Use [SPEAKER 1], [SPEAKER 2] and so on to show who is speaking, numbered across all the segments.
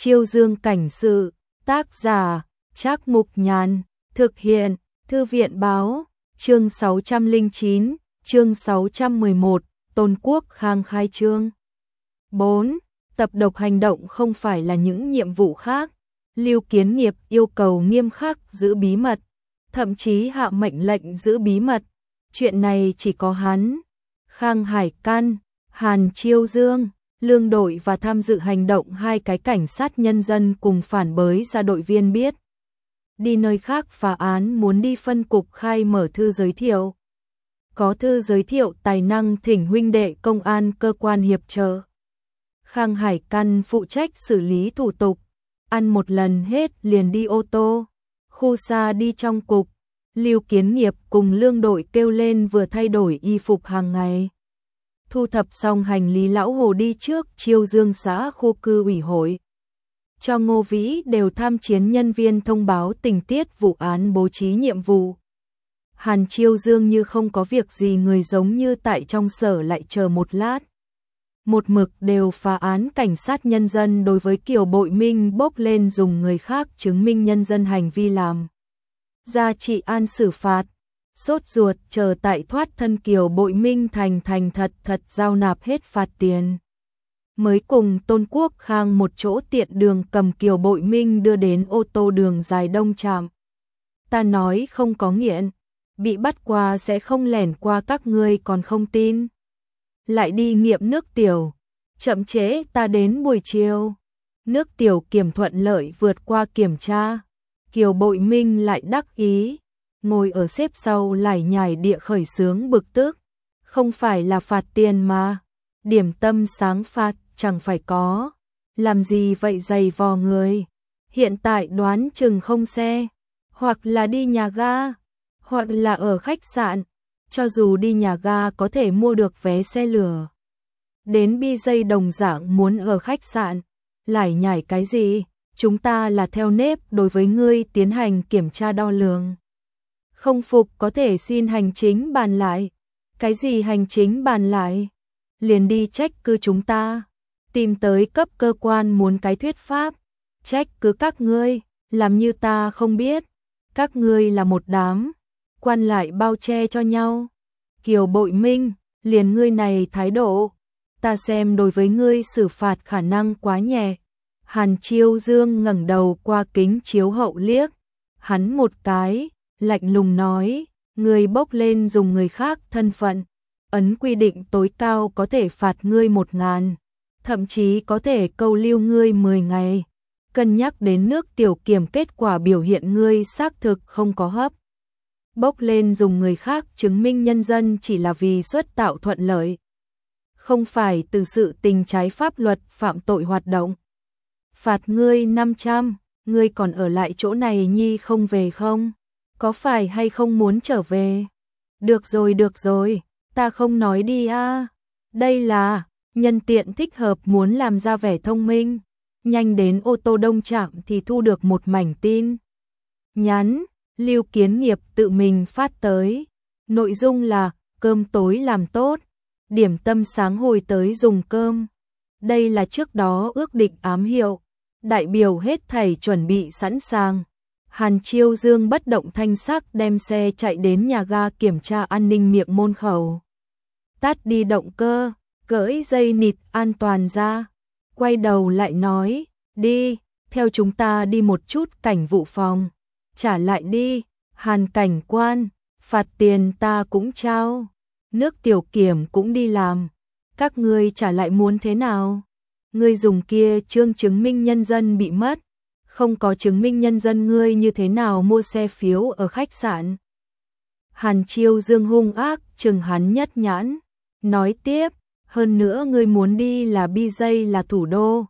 [SPEAKER 1] Chiêu Dương cảnh sự, tác giả, Trác Mục Nhàn, thực hiện, Thư viện báo, chương 609, chương 611, Tôn Quốc Khang khai trương. 4. Tập độc hành động không phải là những nhiệm vụ khác. Lưu Kiến Nghiệp yêu cầu nghiêm khắc giữ bí mật, thậm chí hạ mệnh lệnh giữ bí mật. Chuyện này chỉ có hắn, Khang Hải Căn, Hàn Chiêu Dương, lương đội và tham dự hành động hai cái cảnh sát nhân dân cùng phản bới ra đội viên biết. Đi nơi khác phá án muốn đi phân cục khai mở thư giới thiệu. Có thư giới thiệu tài năng thỉnh huynh đệ công an cơ quan hiệp trợ. Khang Hải Căn phụ trách xử lý thủ tục, ăn một lần hết liền đi ô tô, khu xa đi trong cục. Lưu Kiến Nghiệp cùng lương đội kêu lên vừa thay đổi y phục hàng ngày. Thu thập xong hành lý lão Hồ đi trước Chiêu Dương xã khu cư ủy hội. Cho Ngô Vĩ đều tham chiến nhân viên thông báo tình tiết vụ án bố trí nhiệm vụ. Hàn Chiêu Dương như không có việc gì người giống như tại trong sở lại chờ một lát. Một mực đều phá án cảnh sát nhân dân đối với Kiều Bội Minh bốc lên dùng người khác chứng minh nhân dân hành vi làm ra trị an xử phạt. Sốt ruột chờ tại thoát thân Kiều Bội Minh thành thật giao nạp hết phạt tiền. Mới cùng Tôn Quốc Khang một chỗ tiện đường cầm Kiều Bội Minh đưa đến ô tô đường dài Đông Trạm. Ta nói không có nghiện, bị bắt qua sẽ không lẻn qua các ngươi còn không tin. Lại đi nghiệm nước tiểu, chậm trễ ta đến buổi chiều. Nước tiểu kiểm thuận lợi vượt qua kiểm tra. Kiều Bội Minh lại đắc ý, ngồi ở xếp sau lải nhải địa khởi sướng bực tức. Không phải là phạt tiền mà, điểm tâm sáng phạt chẳng phải có. Làm gì vậy dày vò người. Hiện tại đoán chừng không xe, hoặc là đi nhà ga, hoặc là ở khách sạn. Cho dù đi nhà ga có thể mua được vé xe lửa. Đến BJ đồng dạng muốn ở khách sạn. Lải nhải cái gì? Chúng ta là theo nếp đối với ngươi tiến hành kiểm tra đo lường. Không phục có thể xin hành chính bàn lại. Cái gì hành chính bàn lại? Liền đi trách cứ chúng ta. Tìm tới cấp cơ quan muốn cái thuyết pháp. Trách cứ các ngươi, làm như ta không biết. Các ngươi là một đám quan lại bao che cho nhau. Kiều Bội Minh, liền ngươi này thái độ, ta xem đối với ngươi xử phạt khả năng quá nhẹ. Hàn Chiêu Dương ngẩng đầu qua kính chiếu hậu liếc hắn một cái, lạnh lùng nói, ngươi bốc lên dùng người khác thân phận, ấn quy định tối cao có thể phạt ngươi 1.000, thậm chí có thể câu lưu ngươi 10 ngày. Cân nhắc đến nước tiểu kiểm kết quả biểu hiện ngươi xác thực không có hấp. Bốc lên dùng người khác chứng minh nhân dân chỉ là vì xuất tạo thuận lợi, không phải từ sự tình trái pháp luật phạm tội hoạt động. Phạt ngươi 500, ngươi còn ở lại chỗ này nhi không về không? Có phải hay không muốn trở về? Được rồi, ta không nói đi a. Đây là nhân tiện thích hợp muốn làm ra vẻ thông minh. Nhanh đến ô tô Đông Trạm thì thu được một mảnh tin nhắn. Lưu Kiến Nghiệp tự mình phát tới. Nội dung là cơm tối làm tốt, điểm tâm sáng hồi tới dùng cơm. Đây là trước đó ước định ám hiệu. Đại biểu hết thảy chuẩn bị sẵn sàng. Hàn Chiêu Dương bất động thanh sắc đem xe chạy đến nhà ga kiểm tra an ninh miệng môn khẩu. Tắt đi động cơ, gỡ dây nịt an toàn ra. Quay đầu lại nói, đi, theo chúng ta đi một chút cảnh vụ phòng. Trả lại đi, Hàn cảnh quan, phạt tiền ta cũng trao. Nước tiểu kiểm cũng đi làm. Các ngươi trả lại muốn thế nào? Ngươi dùng kia chương chứng minh nhân dân bị mất. Không có chứng minh nhân dân ngươi như thế nào mua xe phiếu ở khách sạn? Hàn Chiêu Dương hung ác chừng hắn nhất nhãn. Nói tiếp, hơn nữa ngươi muốn đi là BJ là thủ đô.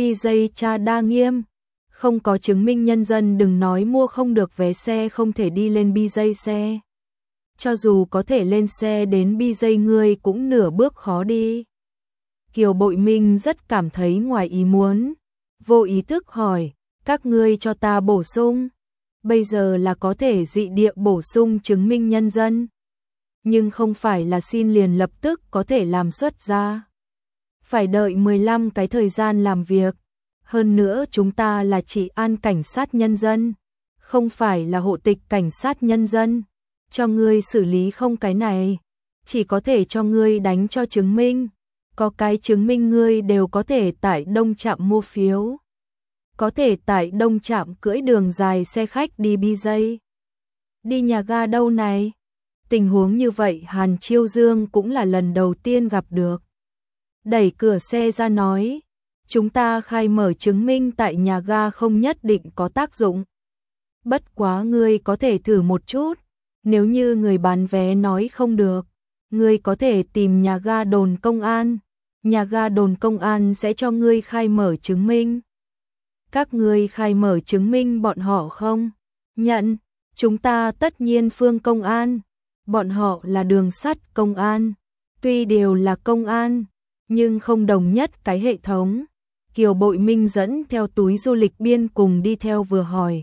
[SPEAKER 1] BJ cha đa nghiêm. Không có chứng minh nhân dân đừng nói mua không được vé xe không thể đi lên BJ xe. Cho dù có thể lên xe đến BJ ngươi cũng nửa bước khó đi. Kiều Bội Minh rất cảm thấy ngoài ý muốn. Vô ý thức hỏi, các ngươi cho ta bổ sung. Bây giờ là có thể dị địa bổ sung chứng minh nhân dân. Nhưng không phải là xin liền lập tức có thể làm xuất ra. Phải đợi 15 cái thời gian làm việc. Hơn nữa chúng ta là trị an cảnh sát nhân dân, không phải là hộ tịch cảnh sát nhân dân. Cho ngươi xử lý không cái này, chỉ có thể cho ngươi đánh cho chứng minh. Có cái chứng minh ngươi đều có thể tại Đông Trạm mua phiếu. Có thể tại Đông Trạm cưỡi đường dài xe khách đi BJ. Đi nhà ga đâu này? Tình huống như vậy Hàn Chiêu Dương cũng là lần đầu tiên gặp được. Đẩy cửa xe ra nói, chúng ta khai mở chứng minh tại nhà ga không nhất định có tác dụng. Bất quá ngươi có thể thử một chút, nếu như người bán vé nói không được, ngươi có thể tìm nhà ga đồn công an. Nhà ga đồn công an sẽ cho ngươi khai mở chứng minh. Các ngươi khai mở chứng minh bọn họ không? Nhận, chúng ta tất nhiên phương công an. Bọn họ là đường sắt công an. Tuy đều là công an, nhưng không đồng nhất cái hệ thống. Kiều Bội Minh dẫn theo túi du lịch biên cùng đi theo vừa hỏi.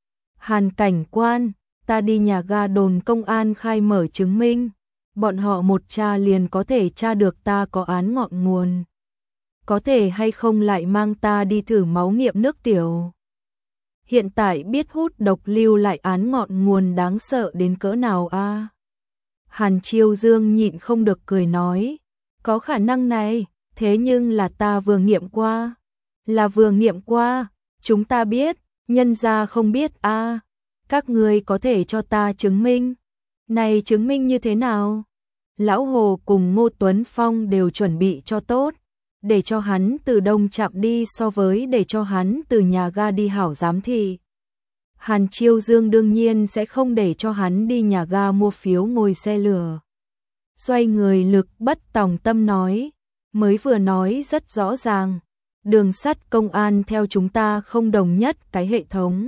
[SPEAKER 1] Hàn cảnh quan, ta đi nhà ga đồn công an khai mở chứng minh. Bọn họ một tra liền có thể tra được ta có án ngọn nguồn. Có thể hay không lại mang ta đi thử máu nghiệm nước tiểu. Hiện tại biết hút độc lưu lại án ngọn nguồn đáng sợ đến cỡ nào a? Hàn Chiêu Dương nhịn không được cười nói, có khả năng này, thế nhưng là ta vừa nghiệm qua. Là vừa nghiệm qua, chúng ta biết, nhân gia không biết a. Các ngươi có thể cho ta chứng minh. Này chứng minh như thế nào? Lão Hồ cùng Ngô Tuấn Phong đều chuẩn bị cho tốt, để cho hắn từ Đông Trạm đi so với để cho hắn từ nhà ga đi hảo giám thị. Hàn Chiêu Dương đương nhiên sẽ không để cho hắn đi nhà ga mua phiếu ngồi xe lửa. Xoay người Lực Bất Tòng Tâm nói, mới vừa nói rất rõ ràng, đường sắt công an theo chúng ta không đồng nhất cái hệ thống.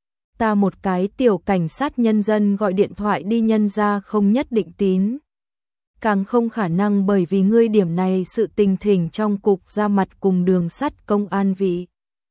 [SPEAKER 1] Ta một cái tiểu cảnh sát nhân dân gọi điện thoại đi nhân ra không nhất định tín. Càng không khả năng bởi vì ngươi điểm này sự tình thỉnh trong cục ra mặt cùng đường sắt công an vị.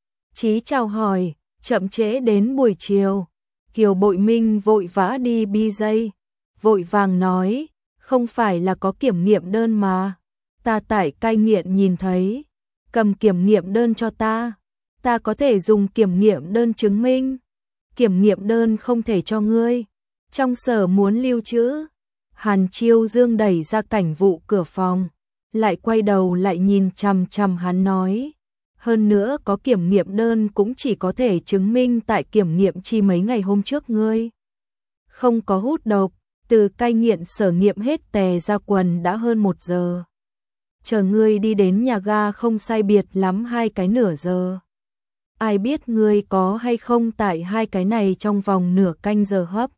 [SPEAKER 1] Chí chào hỏi, chậm trễ đến buổi chiều. Kiều Bội Minh vội vã đi BJ, vội vàng nói, không phải là có kiểm nghiệm đơn mà. Ta tại cai nghiện nhìn thấy, cầm kiểm nghiệm đơn cho ta. Ta có thể dùng kiểm nghiệm đơn chứng minh. Kiểm nghiệm đơn không thể cho ngươi. Trong sở muốn lưu trữ. Hàn Chiêu Dương đẩy ra cảnh vụ cửa phòng, lại quay đầu lại nhìn chằm chằm hắn nói. Hơn nữa có kiểm nghiệm đơn cũng chỉ có thể chứng minh tại kiểm nghiệm chi mấy ngày hôm trước ngươi không có hút độc, từ cai nghiện sở nghiệm hết tè ra quần đã hơn 1 giờ. Chờ ngươi đi đến nhà ga không sai biệt lắm 2 cái nửa giờ. Ai biết ngươi có hay không tại 2 cái này trong vòng nửa canh giờ hấp.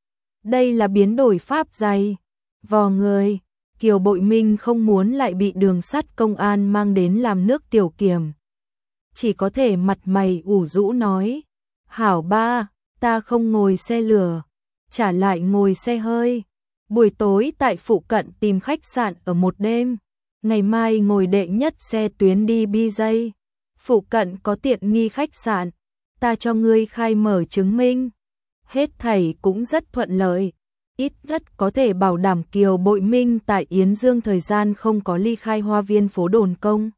[SPEAKER 1] Đây là biến đổi pháp dày. Vò người, Kiều Bội Minh không muốn lại bị đường sắt công an mang đến làm nước tiểu kiểm. Chỉ có thể mặt mày ủ rũ nói, hảo ba, ta không ngồi xe lửa, trả lại ngồi xe hơi. Buổi tối tại phụ cận tìm khách sạn ở một đêm, ngày mai ngồi đệ nhất xe tuyến đi BJ. Phụ cận có tiện nghi khách sạn, ta cho ngươi khai mở chứng minh. Hết thảy cũng rất thuận lợi, ít nhất có thể bảo đảm Kiều Bội Minh tại Yến Dương thời gian không có ly khai hoa viên phố đồn công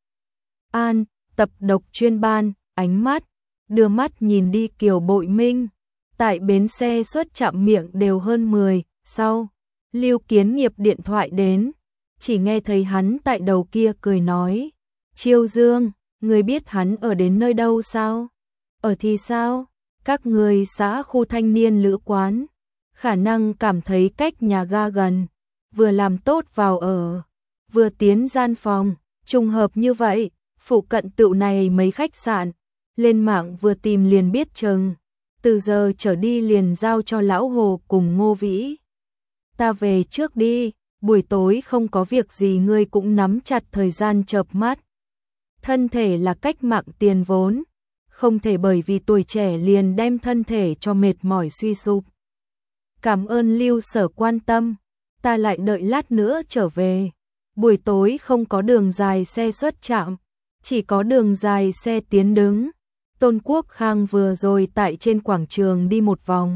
[SPEAKER 1] an. Tập độc chuyên ban, ánh mắt, đưa mắt nhìn đi Kiều Bội Minh. Tại bến xe xuất trạm miệng đều hơn 10, sau, Lưu Kiến Nghiệp điện thoại đến, chỉ nghe thấy hắn tại đầu kia cười nói, Chiêu Dương, người biết hắn ở đến nơi đâu sao? Ở thì sao? Các người xã khu thanh niên lữ quán, khả năng cảm thấy cách nhà ga gần, vừa làm tốt vào ở, vừa tiến gian phòng, trùng hợp như vậy. Phụ cận tựu này mấy khách sạn, lên mạng vừa tìm liền biết chừng, từ giờ trở đi liền giao cho Lão Hồ cùng Ngô Vĩ. Ta về trước đi, buổi tối không có việc gì ngươi cũng nắm chặt thời gian chợp mắt. Thân thể là cách mạng tiền vốn, không thể bởi vì tuổi trẻ liền đem thân thể cho mệt mỏi suy sụp. Cảm ơn Lưu Sở quan tâm, ta lại đợi lát nữa trở về. Buổi tối không có đường dài xe xuất trạm, chỉ có đường dài xe tiến đứng. Tôn Quốc Khang vừa rồi tại trên quảng trường đi một vòng.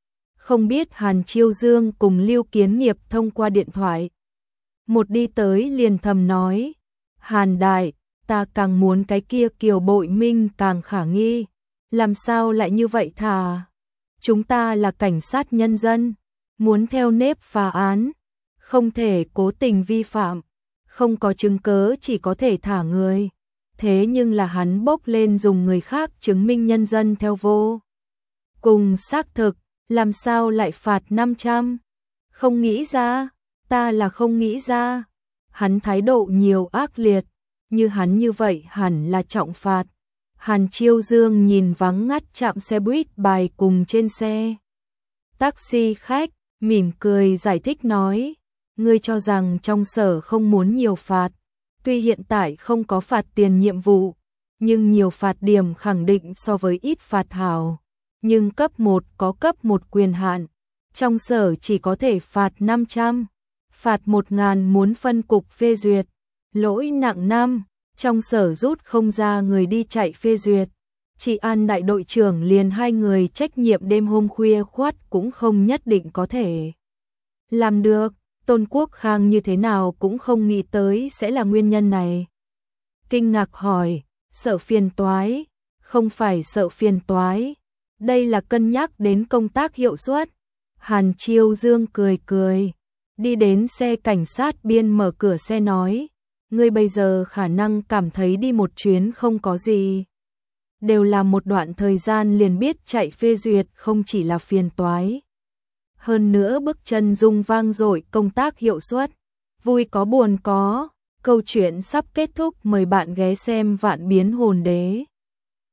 [SPEAKER 1] Không biết Hàn Chiêu Dương cùng Lưu Kiến Nghiệp thông qua điện thoại. Một đi tới liền thầm nói, Hàn đại, ta càng muốn cái kia Kiều Bội Minh càng khả nghi. Làm sao lại như vậy thà? Chúng ta là cảnh sát nhân dân, muốn theo nếp phá án, không thể cố tình vi phạm, không có chứng cớ chỉ có thể thả người. Thế nhưng là hắn bốc lên dùng người khác chứng minh nhân dân theo vô cùng xác thực, làm sao lại phạt 500? Không nghĩ ra, ta là không nghĩ ra. Hắn thái độ nhiều ác liệt, như hắn như vậy hẳn là trọng phạt. Hàn Chiêu Dương nhìn vắng ngắt trạm xe buýt bài cùng trên xe taxi khách, mỉm cười giải thích nói, ngươi cho rằng trong sở không muốn nhiều phạt, tuy hiện tại không có phạt tiền nhiệm vụ, nhưng nhiều phạt điểm khẳng định so với ít phạt hảo, nhưng cấp 1 có cấp 1 quyền hạn, trong sở chỉ có thể phạt 500, phạt 1.000 muốn phân cục phê duyệt, lỗi nặng 5, trong sở rút không ra người đi chạy phê duyệt. Chị An đại đội trưởng liền 2 người trách nhiệm đêm hôm khuya khoắt cũng không nhất định có thể làm được, Tôn Quốc Khang như thế nào cũng không nghĩ tới sẽ là nguyên nhân này. Kinh ngạc hỏi, sợ phiền toái, không phải sợ phiền toái, đây là cân nhắc đến công tác hiệu suất. Hàn Chiêu Dương cười cười, đi đến xe cảnh sát biên mở cửa xe nói, ngươi bây giờ khả năng cảm thấy đi một chuyến không có gì. Đều là một đoạn thời gian liền biết chạy phê duyệt không chỉ là phiền toái. Hơn nữa bước chân rung vang dội công tác hiệu suất. Vui có buồn có, câu chuyện sắp kết thúc, mời bạn ghé xem Vạn Biến Hồn Đế.